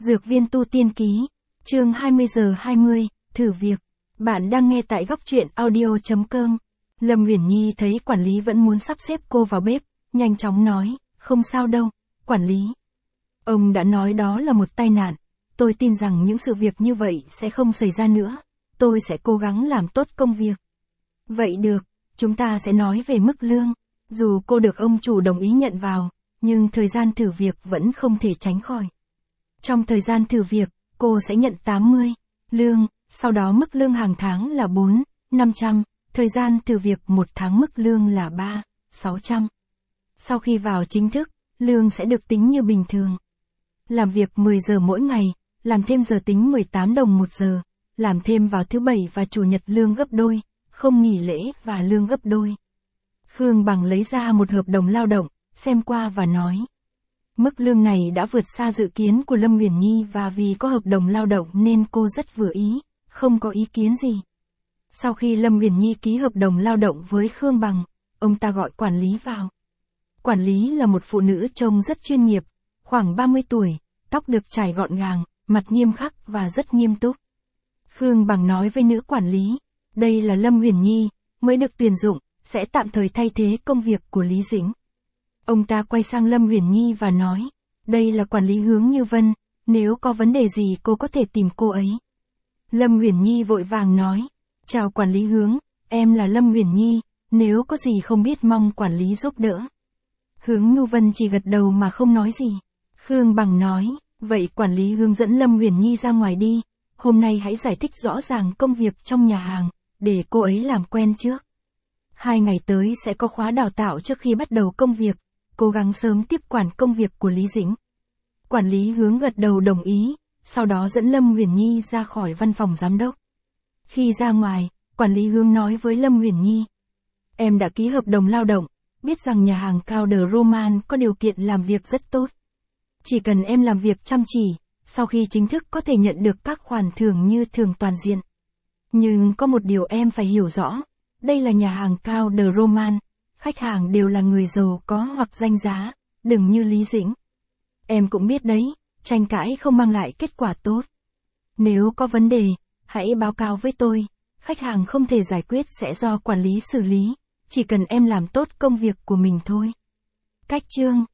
Dược viên tu tiên ký, chương 20:20, thử việc. Bạn đang nghe tại góc truyện audio.com. Lâm Uyển Nhi thấy quản lý vẫn muốn sắp xếp cô vào bếp, nhanh chóng nói, không sao đâu, quản lý. Ông đã nói đó là một tai nạn, tôi tin rằng những sự việc như vậy sẽ không xảy ra nữa, tôi sẽ cố gắng làm tốt công việc. Vậy được, chúng ta sẽ nói về mức lương, dù cô được ông chủ đồng ý nhận vào, nhưng thời gian thử việc vẫn không thể tránh khỏi. Trong thời gian thử việc, cô sẽ nhận 80 lương, sau đó mức lương hàng tháng là 4.500, thời gian thử việc một tháng mức lương là 3.600. Sau khi vào chính thức, lương sẽ được tính như bình thường. Làm việc 10 giờ mỗi ngày, làm thêm giờ tính 18 đồng một giờ, làm thêm vào thứ Bảy và Chủ nhật lương gấp đôi, không nghỉ lễ và lương gấp đôi. Khương Bằng lấy ra một hợp đồng lao động, xem qua và nói. Mức lương này đã vượt xa dự kiến của Lâm Uyển Nhi và vì có hợp đồng lao động nên cô rất vừa ý, không có ý kiến gì. Sau khi Lâm Uyển Nhi ký hợp đồng lao động với Khương Bằng, ông ta gọi quản lý vào. Quản lý là một phụ nữ trông rất chuyên nghiệp, khoảng 30 tuổi, tóc được chải gọn gàng, mặt nghiêm khắc và rất nghiêm túc. Khương Bằng nói với nữ quản lý, đây là Lâm Uyển Nhi, mới được tuyển dụng, sẽ tạm thời thay thế công việc của Lý Dĩnh. Ông ta quay sang Lâm Uyển Nhi và nói, đây là quản lý Hướng Như Vân, nếu có vấn đề gì cô có thể tìm cô ấy. Lâm Uyển Nhi vội vàng nói, chào quản lý Hướng, em là Lâm Uyển Nhi, nếu có gì không biết mong quản lý giúp đỡ. Hướng Như Vân chỉ gật đầu mà không nói gì. Khương Bằng nói, vậy quản lý hướng dẫn Lâm Uyển Nhi ra ngoài đi, hôm nay hãy giải thích rõ ràng công việc trong nhà hàng, để cô ấy làm quen trước. 2 ngày tới sẽ có khóa đào tạo trước khi bắt đầu công việc, cố gắng sớm tiếp quản công việc của Lý Dĩnh. Quản lý Hướng gật đầu đồng ý, sau đó dẫn Lâm Uyển Nhi ra khỏi văn phòng giám đốc. Khi ra ngoài, quản lý Hướng nói với Lâm Uyển Nhi, em đã ký hợp đồng lao động, biết rằng nhà hàng Cao The Roman có điều kiện làm việc rất tốt. Chỉ cần em làm việc chăm chỉ, sau khi chính thức có thể nhận được các khoản thưởng như thưởng toàn diện. Nhưng có một điều em phải hiểu rõ, đây là nhà hàng Cao The Roman, khách hàng đều là người giàu có hoặc danh giá, đừng như Lý Dĩnh. Em cũng biết đấy, tranh cãi không mang lại kết quả tốt. Nếu có vấn đề, hãy báo cáo với tôi, khách hàng không thể giải quyết sẽ do quản lý xử lý, chỉ cần em làm tốt công việc của mình thôi. Cách chương